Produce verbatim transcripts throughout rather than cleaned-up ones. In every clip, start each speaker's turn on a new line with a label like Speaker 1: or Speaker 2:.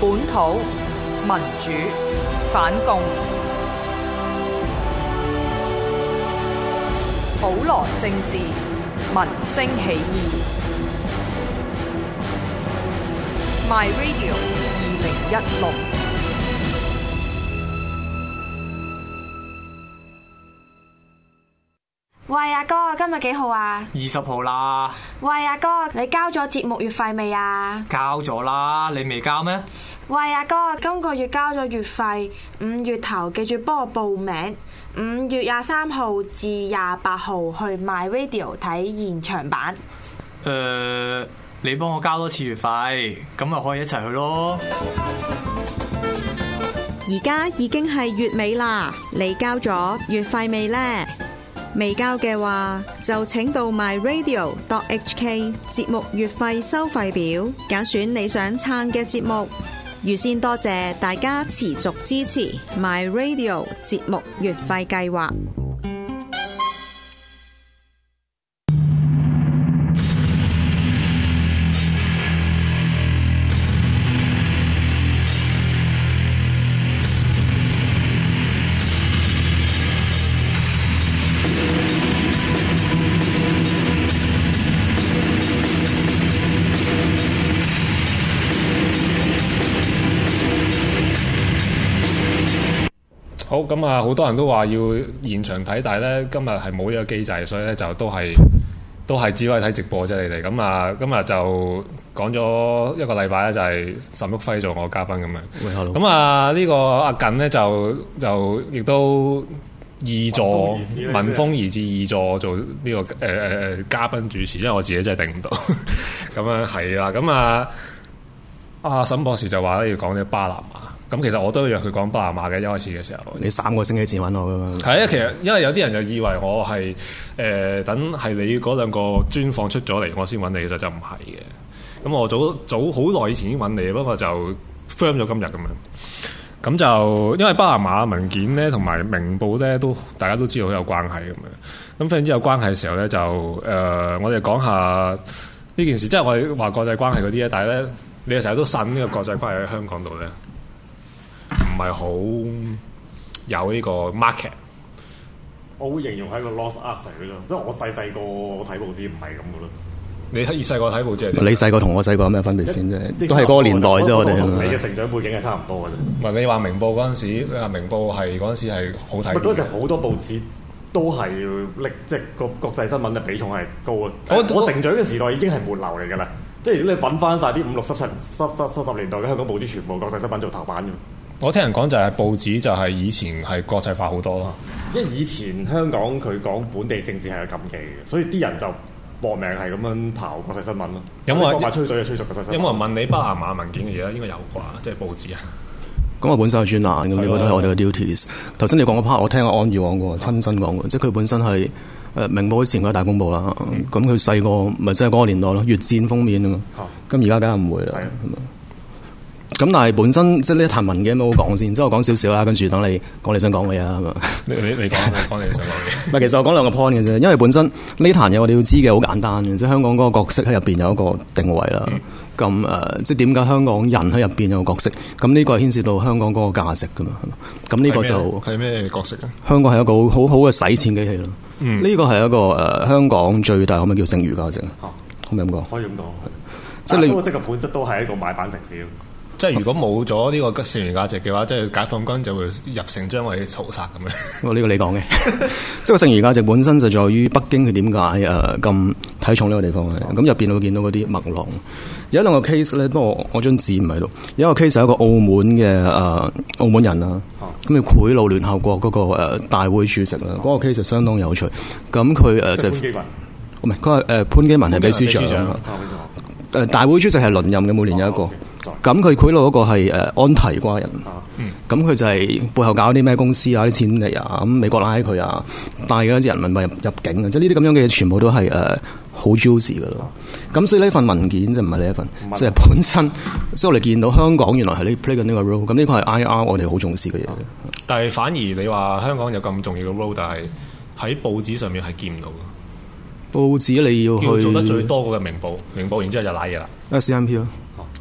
Speaker 1: 本土民主反共，普羅政治民聲起義。My Radio 二零一六。
Speaker 2: 喂，阿哥，今日幾號啊？
Speaker 3: 二十號啦。
Speaker 2: 喂，阿哥，你交咗節目月費未啊？
Speaker 3: 交咗啦，你未交咩？
Speaker 2: 喂，阿哥，今個月交咗月費，五月頭記住幫我報名，五月廿三號至廿八號去 My Radio 睇現場版。
Speaker 3: 誒、呃，你幫我交多次月費，咁咪可以一齊去咯。
Speaker 4: 而家已經係月尾啦，你交咗月費未呢？未交嘅話，就請到 my radio dot h k 節目月費收費表，揀選你想撐嘅節目。預先多謝大家持續支持 my radio 節目月費計劃。
Speaker 5: 好咁啊！好多人都話要現場睇，但係咧今日係冇呢個機制，所以咧就都係都係只可以睇直播啫。你哋咁啊，今日就講咗一個禮拜咧，就係岑旭輝做我嘉賓咁樣。喂，hello。咁啊，呢個阿近咧就就亦都義助聞風而至義助做呢、這個誒誒、呃、嘉賓主持，因為我自己真係頂唔到。咁樣係啦，咁啊，阿岑博士就話咧要講啲巴拿馬。咁其實我都約佢講巴拿馬嘅，一開始嘅時候。
Speaker 6: 你三個星期前揾我噶嘛？
Speaker 5: 係啊，其實因為有啲人就以為我係誒、呃、等係你嗰兩個專訪出咗嚟，我先揾你，其實就唔係嘅。咁我早早好耐以前已經揾你，不過就 firm 咗今日咁樣。咁就因為巴拿馬文件咧，同埋明報咧，都大家都知道好有關係咁樣。咁非常之有關係嘅時候咧，就誒、呃、我哋講下呢件事，即係我哋話國際關係嗰啲咧，但係咧你哋成日都信呢個國際關係喺香港度咧。唔係好有呢個 market，
Speaker 7: 我會形容係個 lost art 嚟嘅啫。即係我細細個睇報紙唔係咁嘅咯。
Speaker 5: 你睇細個睇報紙，
Speaker 6: 你細個同我細個有咩分別先啫？都係嗰個年代啫，我哋。
Speaker 7: 你嘅成長背景係差唔多嘅啫。
Speaker 5: 唔係你話明報嗰陣時，你話明報係嗰陣時係好睇。
Speaker 7: 嗰陣時好多報紙都係拎，即係個國際新聞嘅比重係高啊。我我成長嘅時代已經係末流嚟㗎啦。即係如果你揾翻晒啲五六十七、十十十十年代嘅香港報紙，全部國際新聞做頭版嘅。
Speaker 5: 我聽人講就係報紙就係以前係國際化好多咯，
Speaker 7: 因為以前香港佢講本地政治係有禁忌嘅，所以啲人就搏命係咁樣刨國際新聞咯。有冇人吹水就吹熟國際新聞？
Speaker 5: 有冇人問你巴拿馬文件嘅嘢咧？應該有啩，即係報紙啊。
Speaker 6: 咁我本身係專欄，咁呢個都係我哋嘅 duties。頭先你講嗰 part，我聽阿安宇講過，親身講過，即係佢本身係誒明報前嗰個大公報啦。咁佢細個咪即係嗰個年代咯，越戰封面啊嘛。咁而家梗係唔會啦。咁但係本身即係呢一壇文嘅有冇好講先？即係我講少少啦，跟住等你講你想講嘅嘢啦，係嘛？
Speaker 5: 你你你講，你講你想講嘅。
Speaker 6: 唔係，其實我講兩個 point 嘅啫，因為本身呢壇嘢我哋要知嘅好簡單嘅，即係香港嗰個角色喺入邊有一個定位啦。咁誒、嗯呃，即係點解香港人喺入邊有個角色？咁呢個係牽涉到香港嗰個價值噶嘛？咁呢個就
Speaker 5: 係咩角色啊？
Speaker 6: 香港係一個好好嘅使錢機器咯。呢、嗯、個係一個誒、呃、香港最大可唔可以叫剩餘價值啊？可唔可以咁講？
Speaker 7: 可以咁講。
Speaker 6: 即係你
Speaker 7: 即係本質都係一個買辦城市。
Speaker 5: 即係如果冇咗呢個剩餘價值嘅話，即係解放軍就會入城將我哋屠殺咁樣。
Speaker 6: 我呢個你講嘅，即係剩餘價值本身就在於北京佢點解誒咁睇重呢個地方嘅。咁入邊會見到嗰啲麥浪。有一兩個 case 咧，不過我我張紙唔喺度。有一個 case 係一個澳門嘅誒、呃、澳門人啦，咁佢賄賂聯合國嗰、那個、呃、大會主席啦。嗰、那個 case 就相當有趣。咁佢誒就係唔係佢話誒潘基文係秘書長。誒大會主席係輪任嘅，每年有一個。咁佢賄賂嗰個係誒安提瓜人，咁佢、嗯、就係背後搞啲咩公司啊，啲錢嚟啊，咁美國拉佢啊，帶嗰啲人民幣入入境啊，即係呢啲咁樣嘅嘢，全部都係誒好 juicy 噶咯。咁所以呢份文件就唔係呢一份，即係是本身，所以我哋見到香港原來係呢 play 緊呢個 role， 咁呢個係 I R 我哋好重視嘅嘢。
Speaker 5: 但係反而你話香港有咁重要嘅 role， 但係喺報紙上面係見唔到嘅。報紙你要去做得最多嘅明報，明報然之後就瀨嘢啦。
Speaker 6: C M P 咯。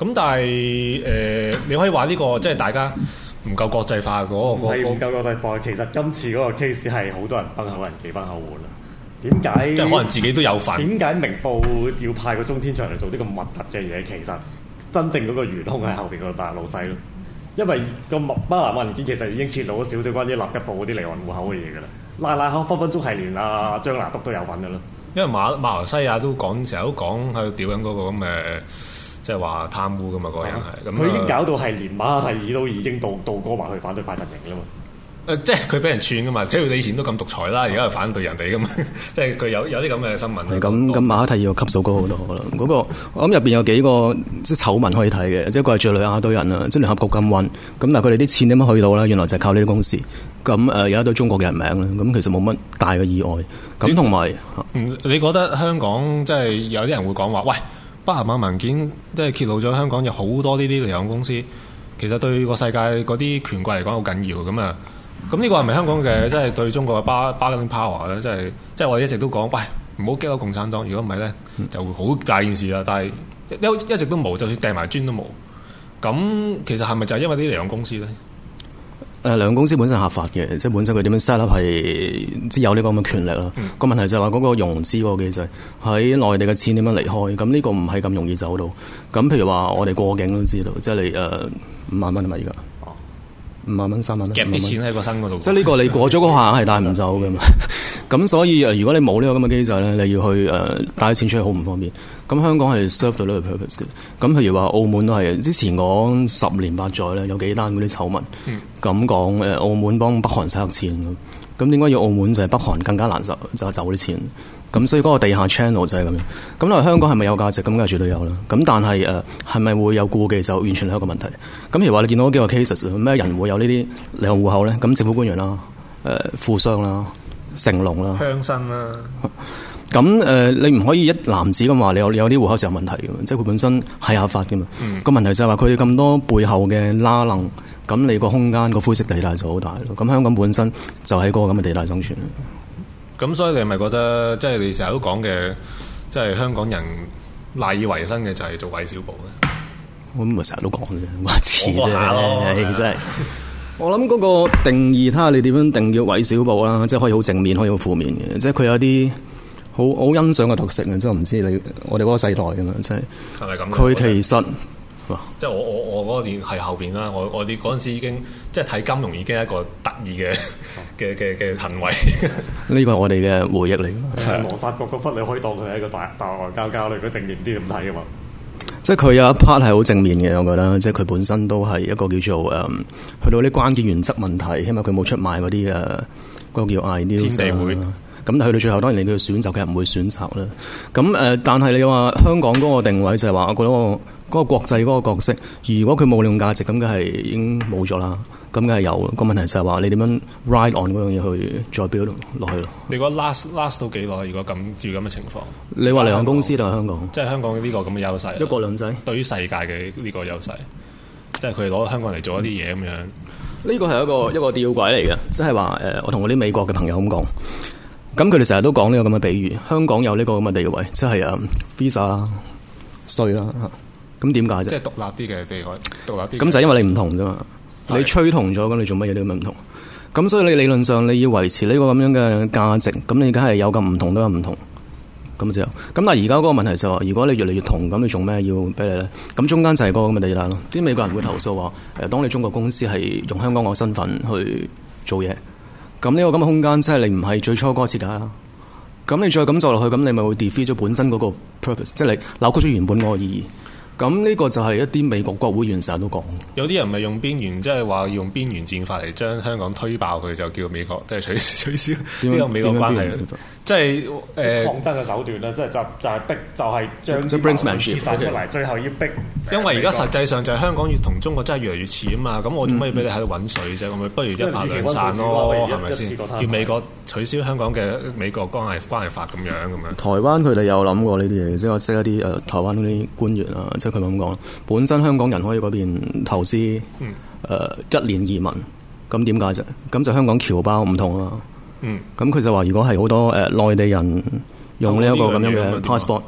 Speaker 5: 咁但係誒、呃，你可以話呢、這個即係大家唔夠國際化嗰、那個，
Speaker 7: 係唔夠國際化。其實今次嗰個 case 係好多人崩口人幾崩口碗啦。點解？
Speaker 5: 即係可能自己都有份。點
Speaker 7: 解明報要派個中天出嚟做呢個核突嘅嘢？其實真正嗰個元兇喺後邊個大老細咯。因為個巴拿馬文件其實已經揭露咗少少關於納吉布嗰啲離岸戶口嘅嘢㗎啦。拉拉口分分鐘係連阿張拿督都有份㗎啦。因為馬
Speaker 5: 馬來西亞都講成日都講喺度屌緊嗰個咁嘅，即係話貪污㗎嘛，嗰個人係。咁佢、啊、已經搞到係連馬哈蒂爾都已經倒倒戈埋去反對派陣營啦嘛。誒，即係佢俾人串噶嘛，即係佢以前都咁獨裁啦，而家又反對人哋噶嘛，即係佢有有啲咁嘅新聞。係咁，咁馬哈蒂爾個級數高好多啦。嗰、那個我諗入邊有幾個即係醜聞可以睇嘅，即係一個係敍利亞堆人啊，即係聯合國禁運。咁但係佢哋啲錢點樣去到咧？原來就係靠呢啲公司。咁誒、呃、有一堆中國嘅人名啦，咁其實冇乜大嘅意外。咁同埋，嗯，你覺得香港即係有啲人會講話，喂，巴拿馬文件即係揭露咗香港有好多呢啲離岸公司，其實對個世界嗰啲權貴嚟講好緊要咁啊。咁呢個係咪香港嘅即係對中國嘅巴巴金 power 咧？即係即係我哋一直都講，喂，唔好激到共產黨，如果唔係咧，就會好大件事啦。但係一一直都冇，就算掟埋磚都冇。咁其實係咪就係因為啲離岸公司咧？誒、呃，離岸公司本身合法嘅，即係本身佢點樣 set up 係即係有呢個咁嘅權力啦。個、嗯、問題就係話嗰個融資嗰個機制喺內地嘅錢點樣離開？咁呢個唔係咁容易走到。咁譬如話我哋過境都知道，即係你誒、呃、五萬蚊係咪而家？五萬蚊、三萬蚊，夾啲錢喺個身嗰度。即係呢個你過咗嗰下係帶唔走嘅嘛。咁所以誒，如果你冇呢個咁嘅機制咧，你要去誒帶錢出去好唔方便。咁香港係 serve 到呢個 purpose 嘅。咁譬如話澳門都係，之前講十年八載咧，有幾單嗰啲醜聞，咁講誒澳門幫北韓洗黑錢咁。咁點解要澳門就係北韓更加難受，就係走啲錢。咁所以嗰個地下 channel 就係咁樣。咁嚟香港係咪有價值？咁梗係絕對有啦。咁但係誒係咪會有顧忌就完全係一個問題。咁譬如話你見到幾個 cases，咩人會有呢啲離岸戶口咧？咁政府官員啦、誒富商啦、成龍啦、鄉紳啦。咁誒、呃、你唔可以一籃子咁話你有有啲戶口就有問題嘅，即係佢本身係合法嘅嘛。個、嗯、問題就係話佢哋咁多背後嘅拉楞，咁你個空間個灰色地帶就好大咯。咁香港本身就喺嗰個咁嘅地帶生存。咁所以你係咪覺得即係、就是、你成日都講嘅，即係香港人賴以為生嘅就係做韋小寶咧？我唔係成日都講嘅，話似啫，真係。我諗嗰個定義，睇下你點樣定叫韋小寶啦，即係可以好正面，可以好負面嘅，即係佢有啲好好欣賞嘅特色嘅，即係唔知你我哋嗰個世代嘅嘛，即係係咪咁？佢其實。即係我我我嗰個年係後邊啦，我我哋嗰陣時已經即係睇金融已經係一個得意嘅嘅嘅嘅行為。呢個係我哋嘅回憶嚟。係羅發國嗰忽你可以當佢係一個大大外交交嚟，佢正面啲咁睇㗎嘛。即係佢有一 part 係好正面嘅，我覺得，即係佢本身都係一個叫做誒、嗯，去到啲關鍵原則問題，起碼佢冇出賣嗰啲誒，嗰個叫 ideals 天地會。咁但係去到最後，當然你叫選擇嘅人唔會選擇啦。咁誒、呃，但係你話香港嗰個定位就係話，我覺得我。嗰個國際嗰個角色，如果佢冇利用價值，咁梗係已經冇咗啦。咁梗係有。個問題就係話，你點樣 ride on 嗰樣嘢去再 build 落去咯？你覺得 last last 到幾耐？如果咁照咁嘅情況，你話離岸公司定係香港？即係香港呢個咁嘅優勢，一國兩制對於世界嘅呢個優勢，即係佢哋攞香港嚟做一啲嘢咁樣。呢個係一個一個吊詭嚟嘅，即係話誒，我同我啲美國嘅朋友咁講，咁佢哋成日都講呢個咁嘅比喻，香港有呢個咁嘅地位，即係誒 visa 啦、稅啦。咁點解啫？即係獨立啲嘅地位，獨立啲。咁就係因為你唔同啫嘛。你趨同咗，咁你做乜嘢都咁唔同。咁所以你理論上你要維持呢個咁樣嘅價值，咁你梗係有咁唔同都有唔同。咁就咁。但係而家嗰個問題就係話，如果你越嚟越同，咁你做咩要俾你咧？咁中間就係嗰個咁嘅地帶咯。啲美國人會投訴話，誒，當你中國公司係用香港個身份去做嘢，咁呢個咁嘅空間，即係你唔係最初嗰個設計啦。咁你再咁做落去，咁你咪會 defeat 咗本身嗰個 purpose，即係你扭曲咗原本嗰個意義。咁呢個就係一啲美國國會議員成日都講，有啲人咪用邊緣，即係話用邊緣戰法嚟將香港推爆佢，就叫美國即係取取消呢個美國關係。即係誒抗爭嘅手段啦，即係就就係逼，就係將啲矛盾揭發出嚟，最後要逼。因為而家實際上就係香港要同中國真係越嚟越似啊嘛，咁我做乜要俾你喺度揾水啫？咁咪不如一拍兩散咯，係咪先？叫美國取消香港嘅美國關係關係法咁樣咁樣。台灣佢哋有諗過呢啲嘢，即係我識一啲誒台灣嗰啲官員啊，即係佢咁講，本身香港人可以嗰邊投資，誒、嗯呃、一年移民，咁點解啫？咁就香港僑胞唔同啊嘛。嗯，咁佢就話如果係好多誒內、呃、地人用呢一個咁樣嘅 passport，係咯，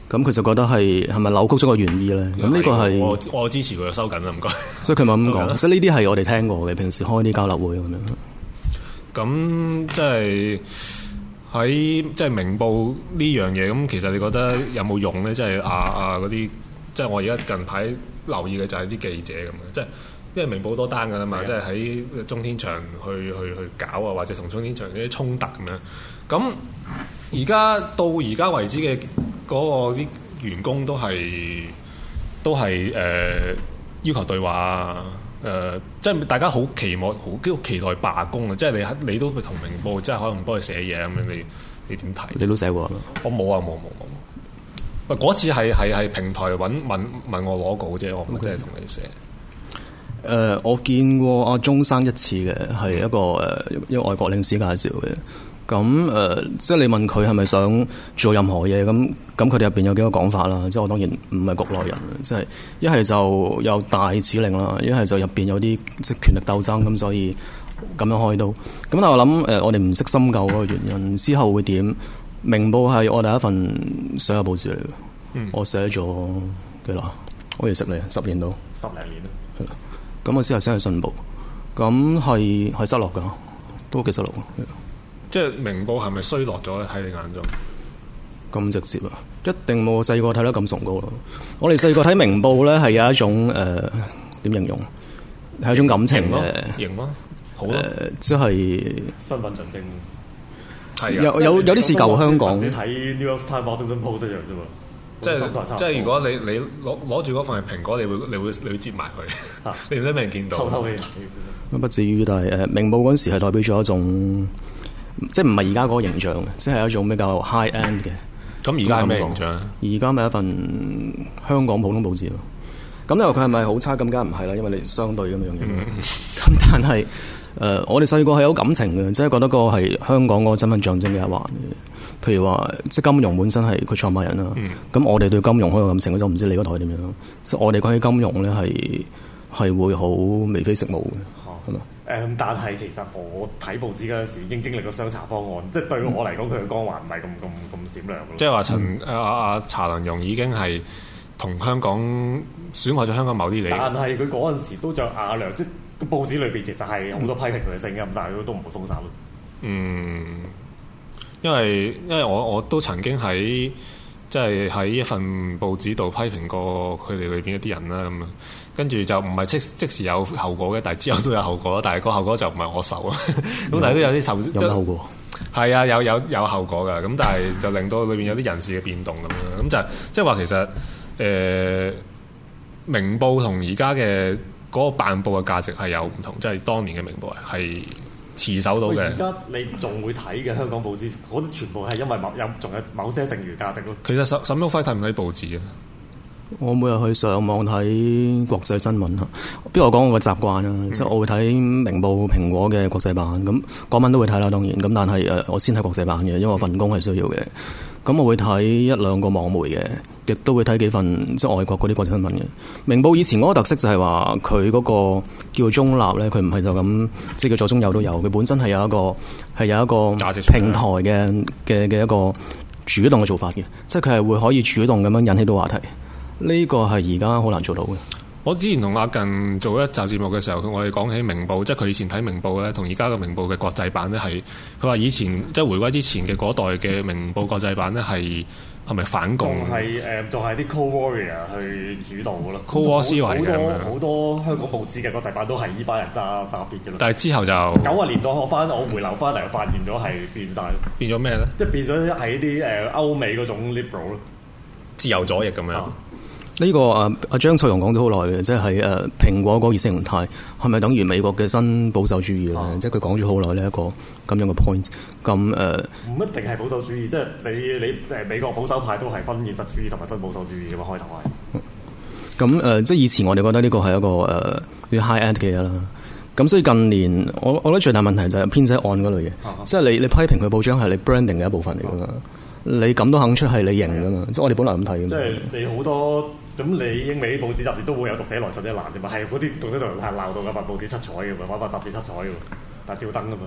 Speaker 6: 咁佢就覺得係係咪扭曲咗個原意咧？咁呢個係
Speaker 5: 我我支持佢收緊啦，唔該。
Speaker 6: 所以佢咪咁講，即係呢啲係我哋聽過嘅，平時開啲交流會咁樣。
Speaker 5: 咁即係喺即係明報呢樣嘢，咁其實你覺得有冇用咧？即係啊啊嗰啲，即係我而家近排留意嘅就係啲記者咁樣，即係因為明報多單㗎啦嘛，即係喺中天祥去去去搞啊，或者同中天祥啲衝突咁樣。咁而家到而家為止嘅嗰個啲員工都係都係誒、呃、要求對話啊。誒、呃，即係大家好期望，好期待罷工啊！即係你，你都同明報，即係可能幫佢寫嘢咁樣，你你點睇？你都寫過啦？我冇啊，冇冇冇。喂，嗰次係係係平台揾問問我攞稿啫，我唔係真係同你寫。誒、
Speaker 6: 呃，我見過阿鐘生一次嘅，係一個誒一個外國領事介紹嘅。咁誒、呃，即係你問佢係咪想做任何嘢？咁咁佢哋入邊有幾個講法啦。即係我當然唔係局內人，即係一係就有大指令啦，一係就入邊有啲即係權力鬥爭咁，所以咁樣開刀。咁但係我諗誒、呃，我哋唔識深究嗰個原因，之後會點？明報係我第一份所有報紙嚟嘅，嗯、我寫咗幾耐？好似十年，十年到
Speaker 7: 十零年啦。
Speaker 6: 係啦，咁我之後先去信報，咁係係失落㗎，都幾失落。
Speaker 5: 即係明報係咪衰落咗咧？喺你眼中
Speaker 6: 咁直接啊！一定冇細個睇得咁崇高咯。我哋細個睇明報咧，係有一種誒點、呃、形容，係一種感情嘅
Speaker 5: 型咯，好咯，
Speaker 6: 即係
Speaker 7: 身份象徵。
Speaker 5: 係
Speaker 6: 有有有啲似舊香港。
Speaker 7: 只睇 New York Times、Washington Post 一樣啫嘛。
Speaker 5: 即係即係，如果你你攞攞住嗰份係蘋果，你會你會你會接埋佢，你唔使俾人見到。偷偷哋睇。不至於，但係誒、呃、明報嗰陣時係代表咗一種。即係唔係而家嗰個形象，即係一種比較 high end 嘅。咁而家係咩形象？而家咪一份香港普通報紙咯。咁你話佢係咪好差？咁梗係唔係啦，因為你相對咁樣樣。咁、嗯、但係誒、呃，我哋細個係有感情嘅，即係覺得個係香港嗰個身份象徵嘅一環嘅。譬如話，即係金融本身係佢創辦人啦。咁、嗯、我哋對金融好有感情，我就唔知你嗰台點樣。即係我哋講起金融咧，係係會好眉飛色舞嘅，係嘛？
Speaker 7: 誒、嗯，但係其實我睇報紙嗰陣時已經經歷過雙查方案，即係對我嚟講，佢嘅光環唔係咁咁咁閃亮。
Speaker 5: 即係話陳阿阿查良鏞已經係同香港損害咗香港某啲利益。但係佢嗰陣時都着雅良，即係個報紙裏邊其實係好多批評佢嘅聲音，嗯、但係佢都唔會封殺咯。嗯，因為因為我我都曾經喺即係喺一份報紙度批評過佢哋裏邊一啲人啦咁啊。跟住就唔係即即時有後果嘅，但係之後都有後果，但係個後果就唔係我受啊。咁但係都有啲受，有咩後果？係啊，有有有後果㗎。咁但係就令到裏邊有啲人事嘅變動咁樣。咁就即係話其實誒、呃、明報同而家嘅嗰個辦報嘅價值係有唔同，即係當年嘅明報係持守到嘅。而家你仲會睇嘅香港報紙，嗰啲全部係因為某有仲有某些剩餘價值咯。其實沈沈旭暉睇唔睇報紙啊？我每日去上網睇國際新聞嚇，邊個講我嘅習慣啊？嗯、即係我會睇明報、蘋果嘅國際版，咁港文都會睇啦，當然。咁但係誒，我先睇國際版嘅，因為我份工係需要嘅。咁我會睇一兩個網媒嘅，亦都會睇幾份即係外國嗰啲國際新聞嘅。明報以前嗰個特色就係話佢嗰個叫中立咧，佢唔係就咁即係叫左中右都有，佢本身係有一個係有一個平台嘅嘅嘅一個主動嘅做法嘅，即係佢係會可以主動咁樣引起到話題。呢個係而家好難做到嘅。我之前同阿近做一集節目嘅時候，我哋講起明報，即係佢以前睇明報咧，同而家嘅明報嘅國際版咧，係佢話以前即係回歸之前嘅嗰代嘅明報國際版咧，係係咪反共？係誒，就係啲 Cold Warrior 去主導嘅咯。Cold War 思維嘅咁樣。好多香港報紙嘅國際版都係呢班人揸揸 fit 嘅咯。但係之後就九十年代我翻我回流翻嚟，發現咗係變晒。變咗咩咧？即係變咗係啲誒歐美嗰種 liberal 咯，自由左翼咁樣。啊呢、這個啊阿張翠容講咗好耐嘅，即係誒蘋果嗰個意識形態係咪等於美國嘅新保守主義咧？啊、即係佢講咗好耐呢一個咁樣嘅 point。咁誒唔一定係保守主義，即係你你誒美國保守派都係分現實主義同埋新保守主義嘅嘛，開頭係。咁誒、呃、即係以前我哋覺得呢個係一個誒叫、呃、high end 嘅嘢啦。咁所以近年我我覺得最大問題就係編輯案嗰類嘢，啊、即係你你批評佢報章係你 branding 嘅一部分嚟㗎嘛。啊、你咁都肯出係你型㗎嘛？即係我哋本來咁睇㗎嘛。即係你好多。咁你英美報紙雜誌都會有讀者來信一欄啫嘛，係嗰啲讀者來信係鬧到嘅份報紙七彩嘅嘛，揾份雜誌七彩嘅，但係照登㗎嘛。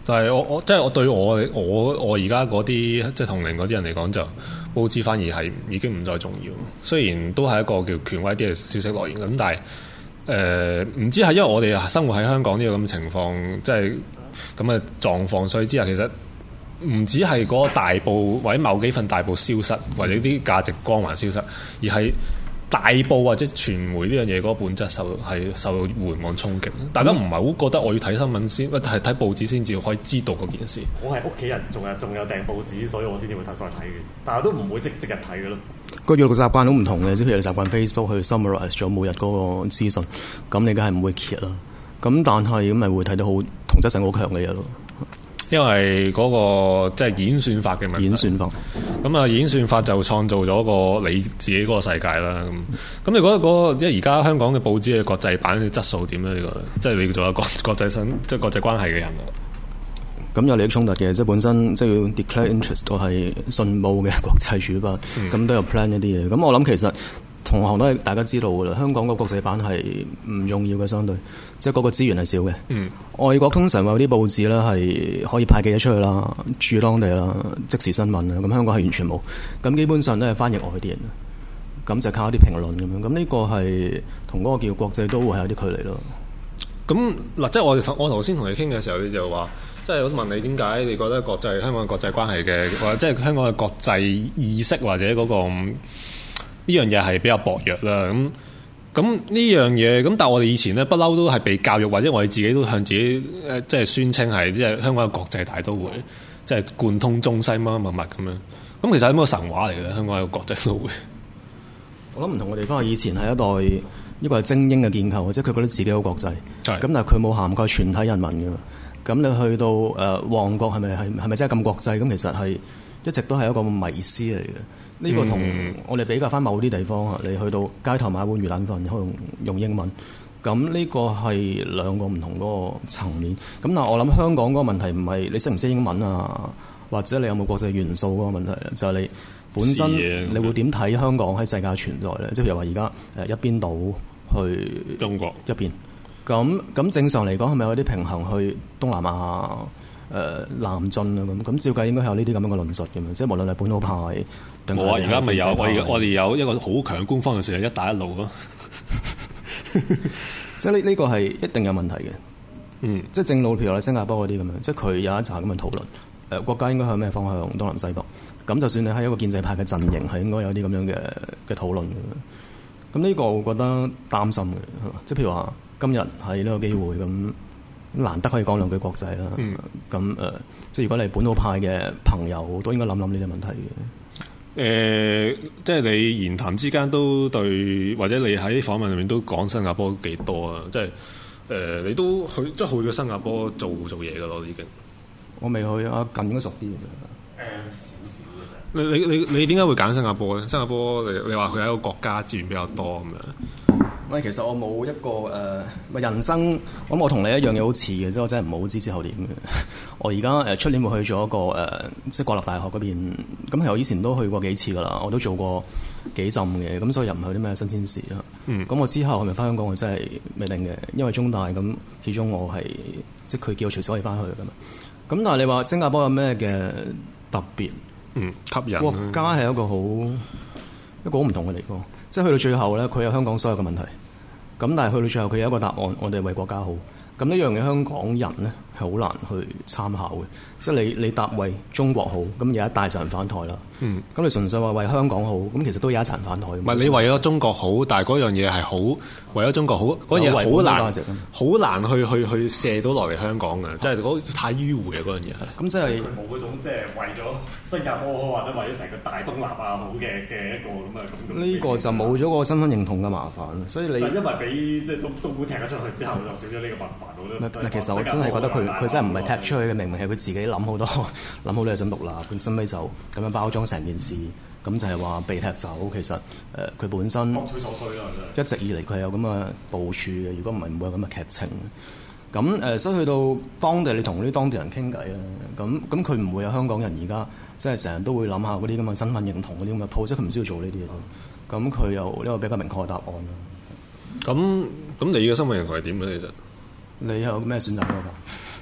Speaker 5: 但係我我即係我對我我我而家嗰啲即係同齡嗰啲人嚟講，就報紙反而係已經唔再重要。雖然都係一個叫權威啲嘅消息來源咁，但係誒唔知係因為我哋生活喺香港呢個咁嘅情況，即係咁嘅狀況，所以之後其實唔止係嗰個大報或者某幾份大報消失，或者啲價值光環消失，而係大報或者傳媒呢樣嘢嗰個本質受係受到互聯網衝擊。大家唔係好覺得我要睇新聞先，喂係睇報紙先至可以知道嗰件事。
Speaker 7: 我係屋企人仲有仲有訂報紙，所以我先至會睇再睇嘅。但係都唔會即即日睇嘅咯。
Speaker 6: 個閱讀習慣好唔同嘅，即係譬如你習慣 Facebook 去 summarize 咗每日嗰個資訊，咁你梗係唔會揭啦。咁但係咁咪會睇到好同質性好強嘅嘢咯。
Speaker 5: 因為嗰、那個即係、就是、演算法嘅問題，
Speaker 6: 演算法
Speaker 5: 咁啊，演算法就創造咗個你自己嗰個世界啦。咁咁你覺得嗰、那個即係而家香港嘅報紙嘅國際版嘅質素點咧？呢個即係你做一個國際新即係國際關係嘅人。
Speaker 6: 咁有利益衝突嘅，即係本身即係要 declare interest 都係信報嘅國際主筆，咁、嗯、都有 plan 一啲嘢。咁我諗其實同行都係大家知道㗎啦。香港個國際版係唔重要嘅，相對即係嗰個資源係少嘅。嗯，外國通常有啲報紙咧係可以派記者出去啦，駐當地啦，即時新聞啦。咁香港係完全冇。咁基本上都係翻譯外啲人，咁就靠一啲評論咁樣。咁呢個係同嗰個叫國際都會係有啲距離咯。
Speaker 5: 咁嗱，即係我我頭先同你傾嘅時候，你就話。即係我問你點解你覺得國際香港嘅國際關係嘅，或者即係香港嘅國際意識或者嗰、那個呢樣嘢係比較薄弱啦。咁咁呢樣嘢咁，但係我哋以前咧不嬲都係被教育，或者我哋自己都向自己誒即係宣稱係即係香港嘅國際大都會，即係貫通中西乜乜乜咁樣。咁其實係咩神話嚟嘅？香港係個國際都會。
Speaker 6: 我諗唔同嘅地方係以前係一代呢個係精英嘅建構，即係佢覺得自己好國際。咁但係佢冇涵蓋全體人民㗎。咁你去到誒、呃、旺角係咪係係咪真係咁國際？咁其實係一直都係一個迷思嚟嘅。呢、這個同我哋比較翻某啲地方，你去到街頭買碗魚蛋飯，可以用用英文。咁呢個係兩個唔同嗰個層面。咁但係我諗香港嗰個問題唔係你識唔識英文啊，或者你有冇國際元素嗰個問題，就係、是、你本身你會點睇香港喺世界存在咧？即係譬如話而家誒一邊倒去中國一邊。咁咁正常嚟講係咪有啲平衡去東南亞、誒、呃、南進啊？咁咁照計應該係有呢啲咁樣嘅論述嘅嘛？即係無論係本土派，
Speaker 5: 我而家咪有我而我哋有一個好強官方嘅事係一帶一路咯。
Speaker 6: 即係呢呢個係一定有問題嘅。嗯，即係正路譬如話新加坡嗰啲咁樣，即係佢有一紮咁嘅討論。誒、呃、國家應該向咩方向？東南西北。咁就算你喺一個建制派嘅陣營，係應該有啲咁樣嘅嘅討論嘅。咁呢個我覺得擔心嘅，即係譬如話。今日係呢個機會咁難得可以講兩句國際啦，咁誒、嗯呃，即係如果你係本土派嘅朋友，都應該諗諗呢啲問題嘅。誒、
Speaker 5: 呃，即係你言談之間都對，或者你喺訪問裏面都講新加坡幾多啊？即係誒、呃，你都去即係去咗新加坡做做嘢㗎咯，已經。
Speaker 6: 我未去啊，近應該熟啲嘅啫。誒、
Speaker 7: 嗯，少少嘅啫。
Speaker 5: 你你你你點解會揀新加坡咧？新加坡你你話佢係一個國家資源比較多咁樣。
Speaker 6: 喂，其實我冇一個誒、呃，人生，我我同你一樣嘢好似嘅，即係我真係唔好知之後點嘅。我而家誒出年會去咗一個誒、呃，即係國立大學嗰邊。咁其實我以前都去過幾次噶啦，我都做過幾浸嘅，咁所以又唔係啲咩新鮮事啊。咁、嗯、我之後係咪翻香港，我真係未定嘅，因為中大咁，始終我係即係佢叫我隨時可以翻去噶嘛。咁但係你話新加坡有咩嘅特別？嗯，吸引國家係一個好一個好唔同嘅地方。即係去到最後咧，佢有香港所有嘅問題。咁但係去到最後，佢有一個答案，我哋為國家好。咁呢樣嘢香港人咧係好難去參考嘅。即係你你答為中國好，咁有一大陣反台啦。嗯。咁你純粹話為香港好，咁其實都有一層反台。唔係你為咗中國好，但係嗰樣嘢係好為咗中國好，嗰樣嘢好難，好難去去去射到落嚟香港嘅，即係嗰太迂迴嘅嗰樣嘢係。咁即係
Speaker 7: 冇嗰種即係為咗新加坡好，或者為咗成個大東南亞好嘅嘅一個咁啊咁。
Speaker 6: 呢個就冇咗個身份認同嘅麻煩，所以你
Speaker 7: 因為俾即係東東莞踢咗出去之後，就少咗呢個麻煩咯。
Speaker 6: 其實我真係覺得佢佢真係唔係踢出去嘅，明明係佢自己諗好多諗好多嘢想獨立，本身尾就咁樣包裝成件事，咁就係話被踢走。其實誒佢、呃、本身一直以嚟佢係有咁嘅部署嘅，如果唔係唔會有咁嘅劇情。咁誒、呃，所以去到當地你同啲當地人傾偈咧，咁咁佢唔會有香港人而家即係成日都會諗下嗰啲咁嘅身份認同嗰啲咁嘅 pose，佢唔需要做呢啲嘢。咁佢有呢個比較明確嘅答案啦。咁
Speaker 5: 咁你嘅身份認同係點嘅？其實
Speaker 6: 你有咩選擇㗎？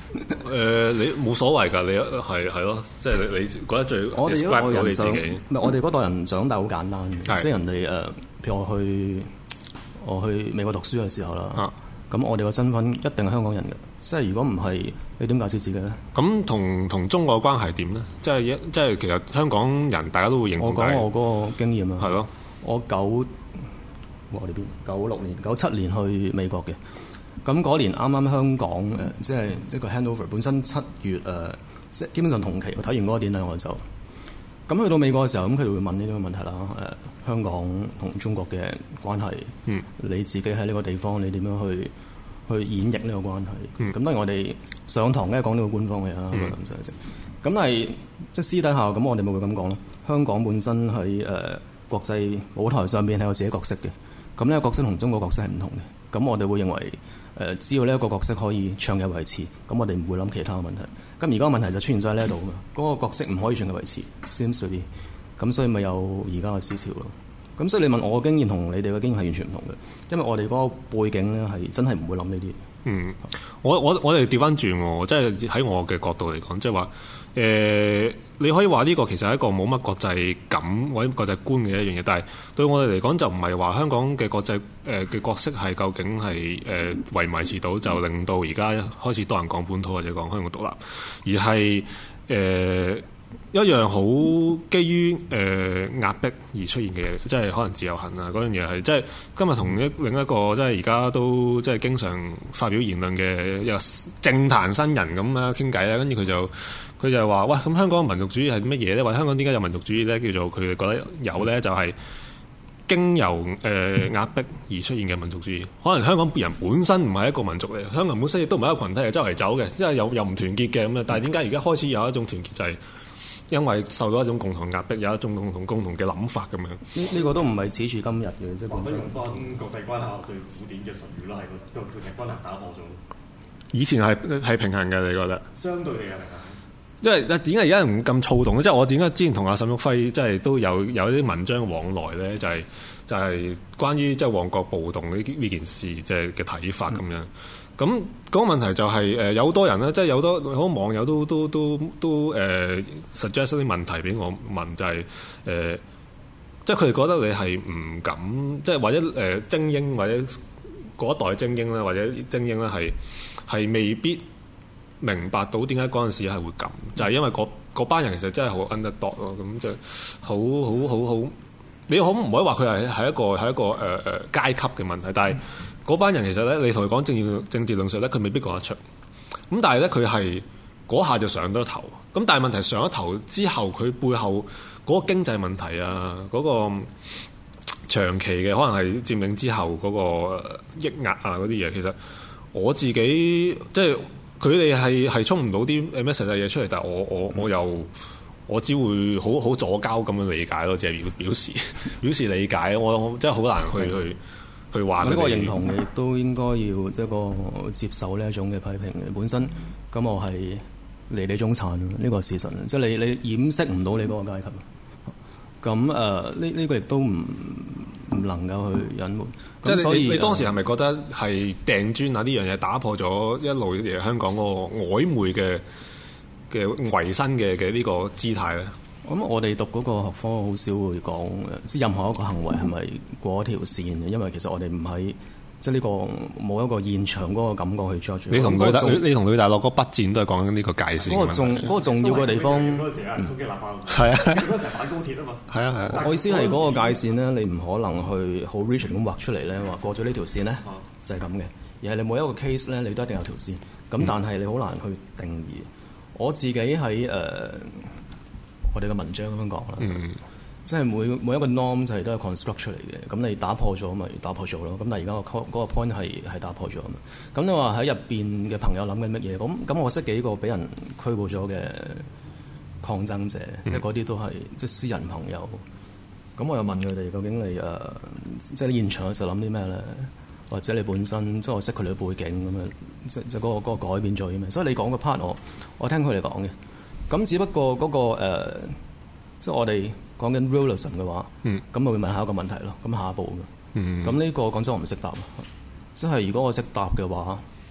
Speaker 5: 誒，你冇所謂㗎，你係係咯，即係你你覺得最
Speaker 6: 我哋嗰代人長，
Speaker 5: 唔係
Speaker 6: 我哋嗰代人長大好簡單嘅，
Speaker 5: 是
Speaker 6: 即係人哋誒，譬如我去我去美國讀書嘅時候啦，咁、啊、我哋個身份一定係香港人嘅，即係如果唔係，你點解釋自己咧？
Speaker 5: 咁同同中國嘅關係點咧？即係一即係其實香港人大家都會認同。
Speaker 6: 我講我嗰個經驗啊，
Speaker 5: 係咯，
Speaker 6: 我九我哋邊九六年九七年去美國嘅。咁嗰年啱啱香港誒、呃，即係即係個 handover 本身七月誒、呃，即係基本上同期。我睇完嗰個典禮我就咁去到美國嘅時候，咁佢哋會問呢啲問題啦。誒、呃，香港同中國嘅關係，嗯，你自己喺呢個地方，你點樣去去演繹呢個關係？咁、嗯、當然我哋上堂梗係講呢個官方嘅啦，咁咁係即係私底下咁，我哋冇會咁講咯。香港本身喺誒、呃、國際舞台上邊係有自己角色嘅，咁呢個角色同中國角色係唔同嘅。咁我哋會認為。誒，只要呢一個角色可以長期維持，咁我哋唔會諗其他嘅問題。咁而家個問題就出現咗喺呢一度啊嘛，嗰、那個角色唔可以長期維持 seems to be，咁所以咪有而家嘅思潮咯。咁所以你問我嘅經驗同你哋嘅經驗係完全唔同嘅，因為我哋嗰個背景咧係真係唔會諗呢啲。嗯，
Speaker 5: 我我我哋調翻轉喎，即係喺我嘅角度嚟講，即係話誒，你可以話呢個其實係一個冇乜國際感或者國際觀嘅一樣嘢，但係對我哋嚟講就唔係話香港嘅國際誒嘅角色係究竟係誒維唔維持到就令到而家開始多人講本土或者講香港獨立，而係誒。呃一樣好基於誒、呃、壓迫而出現嘅嘢，即係可能自由行啊嗰樣嘢係，即係今日同一另一個即係而家都即係經常發表言論嘅一個政壇新人咁啊傾偈啦，跟住佢就佢就話：喂，咁香港民族主義係乜嘢咧？或者香港點解有民族主義咧？叫做佢哋覺得有咧，就係、是、經由誒、呃、壓迫而出現嘅民族主義。可能香港人本身唔係一個民族嚟，香港人本身亦都唔係一個群體嚟，周圍走嘅，即係又又唔團結嘅咁啊！但係點解而家開始有一種團結就係、是？因為受到一種共同壓迫，有一種共同共同嘅諗法咁樣。
Speaker 6: 呢呢個都唔係此處今日嘅，即係
Speaker 7: 或者用翻國際關係最古典嘅術語啦，係個個權力關係打破咗。
Speaker 5: 以前係係平衡嘅，你覺得？
Speaker 7: 相對地係平衡。
Speaker 5: 因為點解而家唔咁躁動咧？即係我點解之前同阿沈旭輝即係都有有啲文章往來咧？就係、是、就係、是、關於即係旺角暴動呢呢件事即係嘅睇法咁樣。嗯咁嗰、那個問題就係、是、誒、呃、有好多人咧，即係有好多好多網友都都都都誒、呃、suggest 啲問題俾我問，就係、是、誒、呃，即係佢哋覺得你係唔敢，即係或者誒、呃、精英或者嗰一代精英咧，或者精英咧係係未必明白到點解嗰陣時係會咁，就係、是、因為嗰班人其實真係好 underdog 咯，咁就好好好好，你可唔可以話佢係係一個係一個誒誒、呃、階級嘅問題，但係。嗰班人其實咧，你同佢講政治政治論述咧，佢未必講得出。咁但係咧，佢係嗰下就上咗頭。咁但係問題上咗頭之後，佢背後嗰個經濟問題啊，嗰、嗰個長期嘅可能係佔領之後嗰個抑壓啊嗰啲嘢，其實我自己即係佢哋係係衝唔到啲誒咩實際嘢出嚟，但係我我我又我只會好好左膠咁樣理解咯，即係表表示表示理解。我我真係好難去去。去話
Speaker 6: 呢個認同嘅，亦都應該要即係個接受呢一種嘅批評嘅。本身咁我係離地中產，呢個事實，即係你你掩飾唔到你嗰個階級。咁誒，呢呢個亦都唔唔能夠去隱瞞。
Speaker 5: 即係
Speaker 6: 所以
Speaker 5: 你你當時係咪覺得係掟磚啊？呢樣嘢打破咗一路嘅香港嗰個曖昧嘅嘅維新嘅嘅呢個姿態咧？
Speaker 6: 咁我哋讀嗰個學科好少會講嘅，即係任何一個行為係咪過一條線嘅？因為其實我哋唔喺即係呢個冇一個現場嗰個感覺去 judge。
Speaker 5: 你同女大你同女大陸嗰筆戰都係講緊呢個界線。
Speaker 6: 嗰個重嗰個重要嘅地方，
Speaker 7: 嗰陣時啊，衝擊立法會。
Speaker 5: 係啊，
Speaker 7: 嗰陣時反高鐵啊嘛。係啊係啊。
Speaker 6: 我意思係嗰個界線咧，你唔可能去好 rigid 咁畫出嚟咧，話過咗呢條線咧就係咁嘅。而係你每一個 case 咧，你都一定有條線。咁但係你好難去定義。我自己喺誒。我哋嘅文章咁樣講啦，嗯、即係每每一個 norm 就係都係 construct 出嚟嘅，咁你打破咗咪打破咗咯。咁但係而家個嗰個 point 係係打破咗啊嘛。咁你話喺入邊嘅朋友諗緊乜嘢？咁咁我識幾個俾人拘捕咗嘅抗爭者，嗯、即係嗰啲都係即係私人朋友。咁我又問佢哋究竟你誒、呃，即係你現場嘅時候諗啲咩咧？或者你本身即係我識佢哋嘅背景咁樣，即即係嗰個嗰個改變咗啲咩？所以你講個 part 我我聽佢哋講嘅。咁只不過嗰、那個、呃、即係我哋講緊 realism 嘅話，咁咪、嗯、會問下一個問題咯。咁下一步嘅，咁呢、嗯、個講真我唔識答。即係如果我識答嘅話，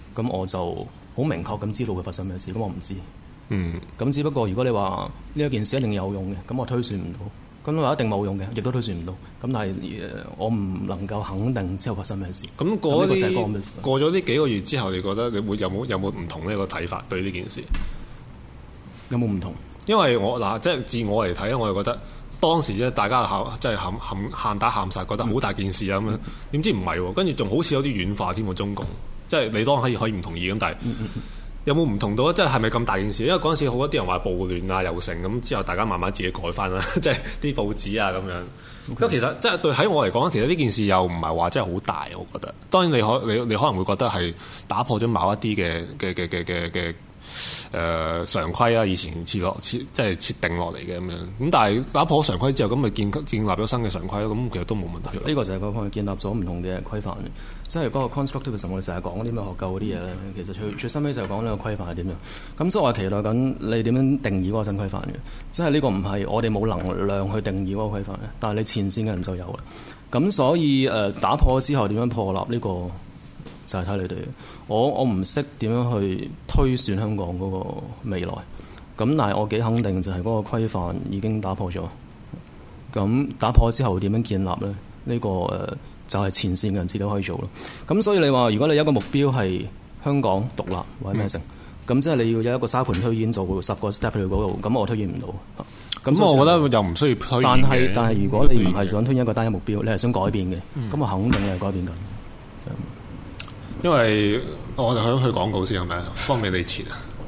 Speaker 6: 咁我就好明確咁知道會發生咩事。咁我唔知。
Speaker 5: 嗯。咁
Speaker 6: 只不過如果你話呢一件事一定有用嘅，咁我推算唔到。咁你話一定冇用嘅，亦都推算唔到。咁但係我唔能夠肯定之後發生咩事。
Speaker 5: 咁過啲過咗呢幾個月之後，你覺得你會有冇有冇唔同呢個睇法對呢件事？
Speaker 6: 有冇唔同？
Speaker 5: 因為我嗱，即係自我嚟睇咧，我就覺得當時咧，大家喊即係喊喊喊打喊殺，覺得好大件事啊咁樣。點知唔係喎？跟住仲好似有啲軟化添喎，中共。即係你當然可以可以唔同意咁，但係有冇唔同到？即係係咪咁大件事？因為嗰陣時好多啲人話暴亂啊、又成咁，之後大家慢慢自己改翻啦，即係啲報紙啊咁樣。咁 Okay. 其實即係對喺我嚟講，其實呢件事又唔係話真係好大，我覺得。當然你可你你可能會覺得係打破咗某一啲嘅嘅嘅嘅嘅嘅誒常規啊，以前設落設即係設定落嚟嘅咁樣。咁但係打破常規之後，咁咪建建立咗新嘅常規咯。咁其實都冇問題。
Speaker 6: 呢個就係嗰個建立咗唔同嘅規範。即係嗰個 constructivism，我哋成日講嗰啲咩學究嗰啲嘢咧，其實最最深尾就係講呢個規範係點樣。咁所以我期待緊你點樣定義嗰個新規範嘅。即係呢個唔係我哋冇能量去定義嗰個規範嘅，但係你前線嘅人就有啦。咁所以誒、呃、打破之後點樣破立呢、呢個就係睇你哋。我我唔識點樣去推算香港嗰個未來。咁但係我幾肯定就係嗰個規範已經打破咗。咁打破之後點樣建立咧？呢、呢個誒。呃就係前線嘅人自己可以做咯。咁所以你話，如果你有一個目標係香港獨立或者咩成，咁、嗯、即係你要有一個沙盤推演做十個 step 去嗰度，咁我推演唔到。咁、嗯、我覺得又唔需要推演。但係但係，如果你唔係想推演一個單一目標，你係想改變嘅，咁、嗯、我肯定你係改變緊。
Speaker 5: 因為我哋去去廣告先係咪？方便你切啊！